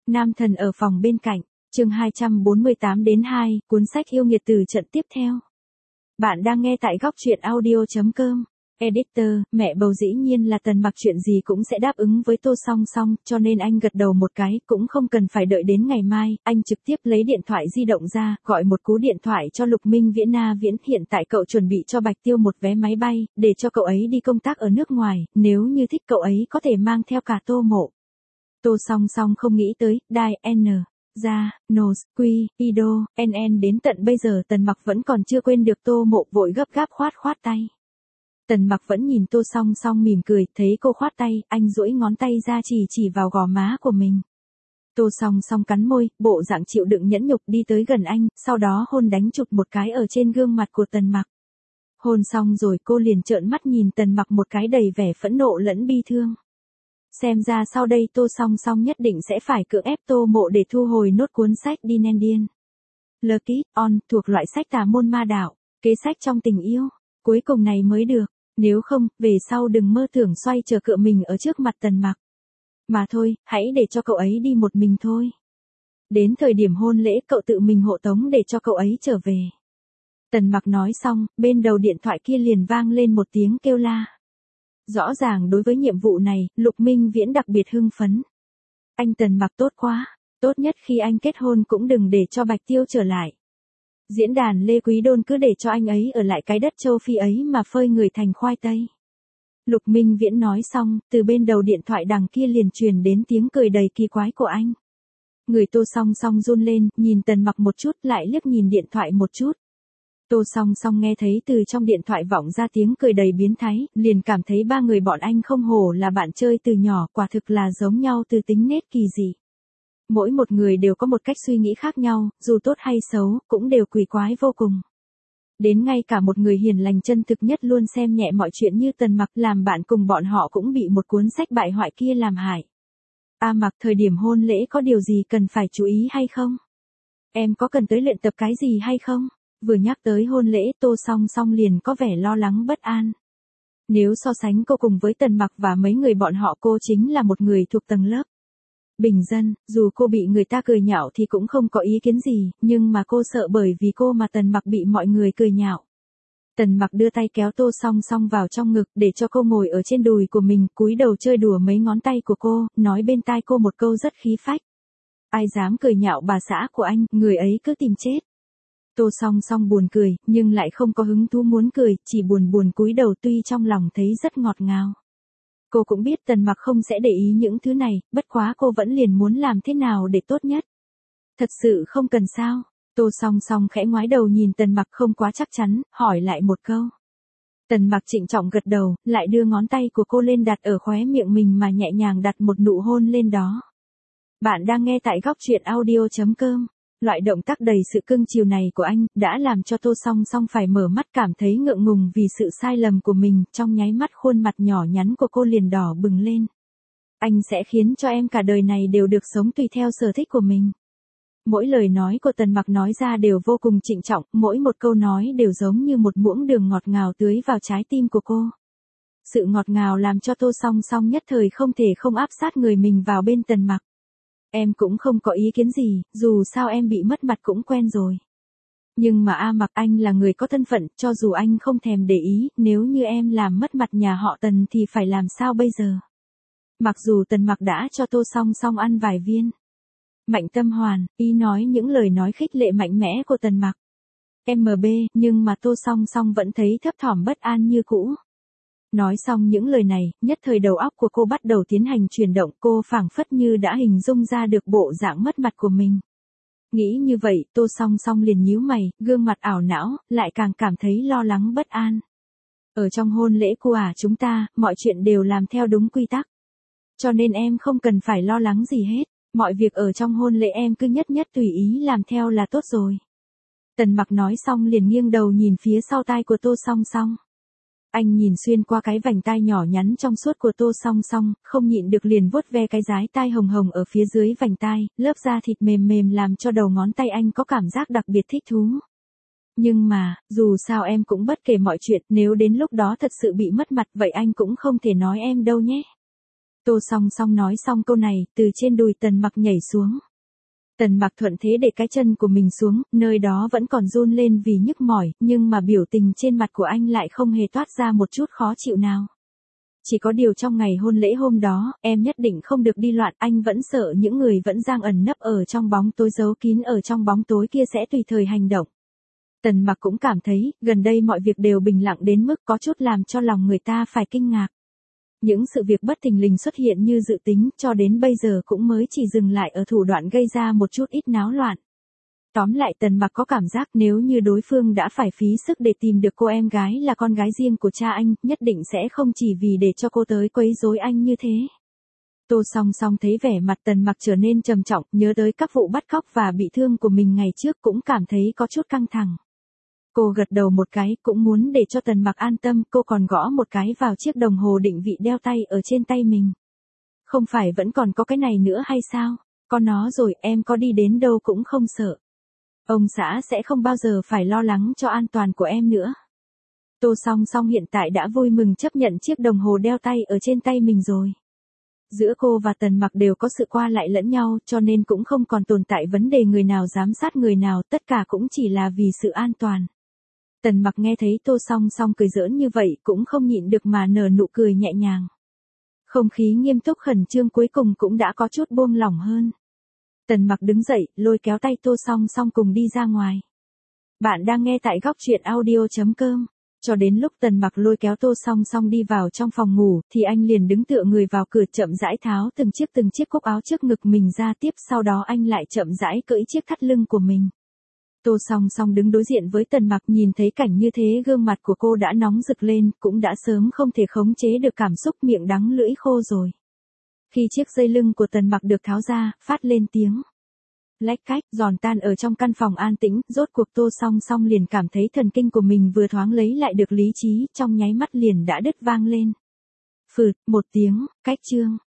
Nam thần ở phòng bên cạnh, chương 248 đến 2, cuốn sách yêu nghiệt từ trận tiếp theo. Bạn đang nghe tại góc truyện audio.com. Editor, mẹ bầu dĩ nhiên là Tần Mặc chuyện gì cũng sẽ đáp ứng với Tô Song Song, cho nên anh gật đầu một cái, cũng không cần phải đợi đến ngày mai, anh trực tiếp lấy điện thoại di động ra, gọi một cú điện thoại cho Lục Minh Viễn. Viễn, hiện tại cậu chuẩn bị cho Bạch Tiêu một vé máy bay, để cho cậu ấy đi công tác ở nước ngoài, nếu như thích cậu ấy có thể mang theo cả Tô Mộ. Tô Song Song không nghĩ tới, Đai, N. Ra, Nos, Quy, Ido, NN đến tận bây giờ Tần Mặc vẫn còn chưa quên được Tô Mộ, vội gấp gáp khoát tay. Tần Mặc vẫn nhìn Tô Song Song mỉm cười, thấy cô khoát tay, anh duỗi ngón tay ra chỉ vào gò má của mình. Tô Song Song cắn môi, bộ dạng chịu đựng nhẫn nhục đi tới gần anh, sau đó hôn đánh chụp một cái ở trên gương mặt của Tần Mặc. Hôn xong rồi cô liền trợn mắt nhìn Tần Mặc một cái đầy vẻ phẫn nộ lẫn bi thương. Xem ra sau đây Tô Song Song nhất định sẽ phải cưỡng ép Tô Mộ để thu hồi nốt cuốn sách Dinendian Lucky On, thuộc loại sách tà môn ma đạo, kế sách trong tình yêu, cuối cùng này mới được. Nếu không, về sau đừng mơ tưởng xoay chờ cựa mình ở trước mặt Tần Mặc. Mà thôi, hãy để cho cậu ấy đi một mình thôi. Đến thời điểm hôn lễ cậu tự mình hộ tống để cho cậu ấy trở về. Tần Mặc nói xong, bên đầu điện thoại kia liền vang lên một tiếng kêu la. Rõ ràng đối với nhiệm vụ này, Lục Minh Viễn đặc biệt hưng phấn. Anh Tần Mặc tốt quá, tốt nhất khi anh kết hôn cũng đừng để cho Bạch Tiêu trở lại. Diễn đàn Lê Quý Đôn cứ để cho anh ấy ở lại cái đất châu Phi ấy mà phơi người thành khoai tây. Lục Minh Viễn nói xong, từ bên đầu điện thoại đằng kia liền truyền đến tiếng cười đầy kỳ quái của anh. Người Tô Song Song run lên, nhìn Tần Mặc một chút, lại liếc nhìn điện thoại một chút. Tô Song Song nghe thấy từ trong điện thoại vọng ra tiếng cười đầy biến thái, liền cảm thấy ba người bọn anh không hổ là bạn chơi từ nhỏ, quả thực là giống nhau từ tính nết kỳ dị. Mỗi một người đều có một cách suy nghĩ khác nhau, dù tốt hay xấu, cũng đều quỷ quái vô cùng. Đến ngay cả một người hiền lành chân thực nhất luôn xem nhẹ mọi chuyện như Tần Mặc làm bạn cùng bọn họ cũng bị một cuốn sách bại hoại kia làm hại. Mặc, thời điểm hôn lễ có điều gì cần phải chú ý hay không? Em có cần tới luyện tập cái gì hay không? Vừa nhắc tới hôn lễ, Tô Song Song liền có vẻ lo lắng bất an. Nếu so sánh cô cùng với Tần Mặc và mấy người bọn họ, cô chính là một người thuộc tầng lớp bình dân, dù cô bị người ta cười nhạo thì cũng không có ý kiến gì, nhưng mà cô sợ bởi vì cô mà Tần Mặc bị mọi người cười nhạo. Tần Mặc đưa tay kéo Tô Song Song vào trong ngực để cho cô ngồi ở trên đùi của mình, cúi đầu chơi đùa mấy ngón tay của cô, nói bên tai cô một câu rất khí phách. Ai dám cười nhạo bà xã của anh, người ấy cứ tìm chết. Tô Song Song buồn cười, nhưng lại không có hứng thú muốn cười, chỉ buồn cúi đầu, tuy trong lòng thấy rất ngọt ngào. Cô cũng biết Tần Mặc không sẽ để ý những thứ này, bất quá cô vẫn liền muốn làm thế nào để tốt nhất. Thật sự không cần sao? Tô Song Song khẽ ngoái đầu nhìn Tần Mặc không quá chắc chắn, hỏi lại một câu. Tần Mặc trịnh trọng gật đầu, lại đưa ngón tay của cô lên đặt ở khóe miệng mình mà nhẹ nhàng đặt một nụ hôn lên đó. Bạn đang nghe tại góc truyện audio.com. Loại động tác đầy sự cưng chiều này của anh đã làm cho Tô Song Song phải mở mắt, cảm thấy ngượng ngùng vì sự sai lầm của mình, trong nháy mắt khuôn mặt nhỏ nhắn của cô liền đỏ bừng lên. Anh sẽ khiến cho em cả đời này đều được sống tùy theo sở thích của mình. Mỗi lời nói của Tần Mặc nói ra đều vô cùng trịnh trọng, mỗi một câu nói đều giống như một muỗng đường ngọt ngào tưới vào trái tim của cô. Sự ngọt ngào làm cho Tô Song Song nhất thời không thể không áp sát người mình vào bên Tần Mặc. Em cũng không có ý kiến gì, dù sao em bị mất mặt cũng quen rồi. Nhưng mà Mặc, anh là người có thân phận, cho dù anh không thèm để ý, nếu như em làm mất mặt nhà họ Tần thì phải làm sao bây giờ? Mặc dù Tần Mặc đã cho Tô Song Song ăn vài viên Mạnh Tâm Hoàn, ý nói những lời nói khích lệ mạnh mẽ của Tần Mặc. MB, nhưng mà Tô Song Song vẫn thấy thấp thỏm bất an như cũ. Nói xong những lời này, nhất thời đầu óc của cô bắt đầu tiến hành chuyển động, cô phảng phất như đã hình dung ra được bộ dạng mất mặt của mình. Nghĩ như vậy, Tô Song Song liền nhíu mày, gương mặt ảo não, lại càng cảm thấy lo lắng bất an. Ở trong hôn lễ của chúng ta, mọi chuyện đều làm theo đúng quy tắc. Cho nên em không cần phải lo lắng gì hết, mọi việc ở trong hôn lễ em cứ nhất tùy ý làm theo là tốt rồi. Tần Mặc nói xong liền nghiêng đầu nhìn phía sau tai của Tô Song Song. Anh nhìn xuyên qua cái vành tai nhỏ nhắn trong suốt của Tô Song Song, không nhịn được liền vuốt ve cái dái tai hồng hồng ở phía dưới vành tai, lớp da thịt mềm mềm làm cho đầu ngón tay anh có cảm giác đặc biệt thích thú. Nhưng mà, dù sao em cũng bất kể mọi chuyện, nếu đến lúc đó thật sự bị mất mặt vậy anh cũng không thể nói em đâu nhé. Tô Song Song nói xong câu này, từ trên đùi Tần Mặc nhảy xuống. Tần Mặc thuận thế để cái chân của mình xuống, nơi đó vẫn còn run lên vì nhức mỏi, nhưng mà biểu tình trên mặt của anh lại không hề toát ra một chút khó chịu nào. Chỉ có điều trong ngày hôn lễ hôm đó, em nhất định không được đi loạn, anh vẫn sợ những người vẫn đang ẩn nấp ở trong bóng tối giấu kín ở trong bóng tối kia sẽ tùy thời hành động. Tần Mặc cũng cảm thấy, gần đây mọi việc đều bình lặng đến mức có chút làm cho lòng người ta phải kinh ngạc. Những sự việc bất thình lình xuất hiện như dự tính, cho đến bây giờ cũng mới chỉ dừng lại ở thủ đoạn gây ra một chút ít náo loạn. Tóm lại Tần Mặc có cảm giác nếu như đối phương đã phải phí sức để tìm được cô em gái là con gái riêng của cha anh, nhất định sẽ không chỉ vì để cho cô tới quấy rối anh như thế. Tô Song Song thấy vẻ mặt Tần Mặc trở nên trầm trọng, nhớ tới các vụ bắt cóc và bị thương của mình ngày trước cũng cảm thấy có chút căng thẳng. Cô gật đầu một cái, cũng muốn để cho Tần Mặc an tâm, cô còn gõ một cái vào chiếc đồng hồ định vị đeo tay ở trên tay mình. Không phải vẫn còn có cái này nữa hay sao? Có nó rồi, em có đi đến đâu cũng không sợ. Ông xã sẽ không bao giờ phải lo lắng cho an toàn của em nữa. Tô Song Song hiện tại đã vui mừng chấp nhận chiếc đồng hồ đeo tay ở trên tay mình rồi. Giữa cô và Tần Mặc đều có sự qua lại lẫn nhau, cho nên cũng không còn tồn tại vấn đề người nào giám sát người nào, tất cả cũng chỉ là vì sự an toàn. Tần Mặc nghe thấy Tô Song Song cười giỡn như vậy cũng không nhịn được mà nở nụ cười nhẹ nhàng. Không khí nghiêm túc khẩn trương cuối cùng cũng đã có chút buông lỏng hơn. Tần Mặc đứng dậy, lôi kéo tay Tô Song Song cùng đi ra ngoài. Bạn đang nghe tại góc truyện audio.com. Cho đến lúc Tần Mặc lôi kéo Tô Song Song đi vào trong phòng ngủ, thì anh liền đứng tựa người vào cửa chậm rãi tháo từng chiếc cúc áo trước ngực mình ra, tiếp sau đó anh lại chậm rãi cởi chiếc thắt lưng của mình. Tô Song Song đứng đối diện với Tần Mặc, nhìn thấy cảnh như thế gương mặt của cô đã nóng rực lên, cũng đã sớm không thể khống chế được cảm xúc, miệng đắng lưỡi khô rồi. Khi chiếc dây lưng của Tần Mặc được tháo ra, phát lên tiếng lách cách, giòn tan ở trong căn phòng an tĩnh, rốt cuộc Tô Song Song liền cảm thấy thần kinh của mình vừa thoáng lấy lại được lý trí, trong nháy mắt liền đã đứt vang lên. Phừ, một tiếng, cách chương.